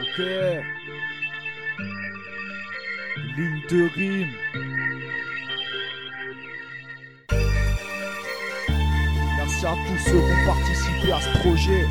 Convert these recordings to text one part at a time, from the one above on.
Ok. Ligne de rime. Merci à tous ceux qui ont participé à ce projet.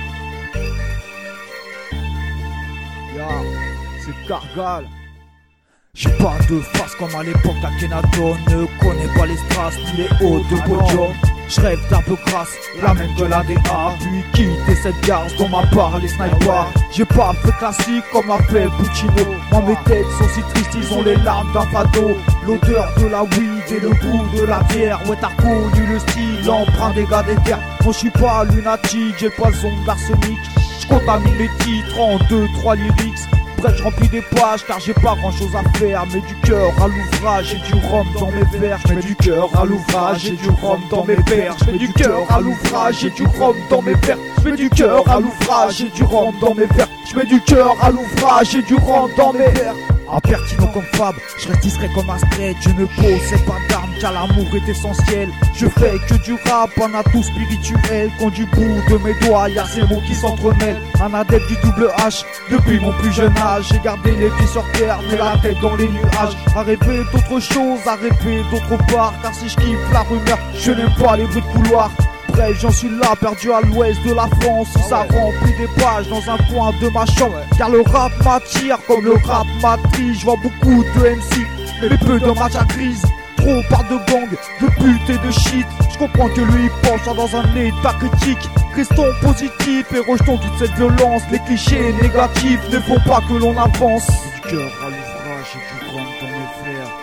C'est Cargal. J'ai pas de face comme à l'époque d'Akhenaton. Ne connais pas les strass ni les hauts de podium. J'rêve d'un peu crasse, la même que la DA. Puis quitter cette gare dont m'a parlé Sniper. J'ai pas fait classique comme a fait Puccino. Moi mes têtes sont si tristes, ils ont les larmes d'un fado. L'odeur de la weed et le goût de la bière. Ouais t'as connu le style, l'emprunt des gars des terres. Moi j'suis pas lunatique, j'ai le poison d'arsenic. J'contamine les titres en 2-3 lyrics. Bref, je remplis des pages car j'ai pas grand chose à faire. Mets du cœur à l'ouvrage et du rhum dans mes verres. Je mets du cœur à l'ouvrage et du rhum dans mes verres. Je mets du cœur à l'ouvrage et du rhum dans mes verres. Je mets du cœur à l'ouvrage et du rhum dans mes verres. Je mets du cœur à l'ouvrage et du rhum dans mes verres. Impertinent comme Fab, je reste discret comme un straight. Je ne possède pas d'armes car l'amour est essentiel. Je fais que du rap, un atout spirituel. Quand du bout de mes doigts y'a ces mots qui s'entremêlent. Un adepte du double H, depuis mon plus jeune âge. J'ai gardé les pieds sur terre, mais la tête dans les nuages. À rêver d'autres choses, à rêver d'autre part. Car si je kiffe la rumeur, je n'aime pas les bruits de couloir. Bref, j'en suis là, perdu à l'ouest de la France. Ça remplit des pages dans un coin de ma chambre. Car le rap m'attire comme le rap m'attire. Je vois beaucoup de MC, mais peu de matchs à crise. Trop parle de gang, de pute et de shit. Je comprends que lui pense dans un état critique. Restons positifs et rejetons toute cette violence. Les clichés négatifs ne font pas que l'on avance. Du cœur à l'ouvrage et du rhum dans mes verres.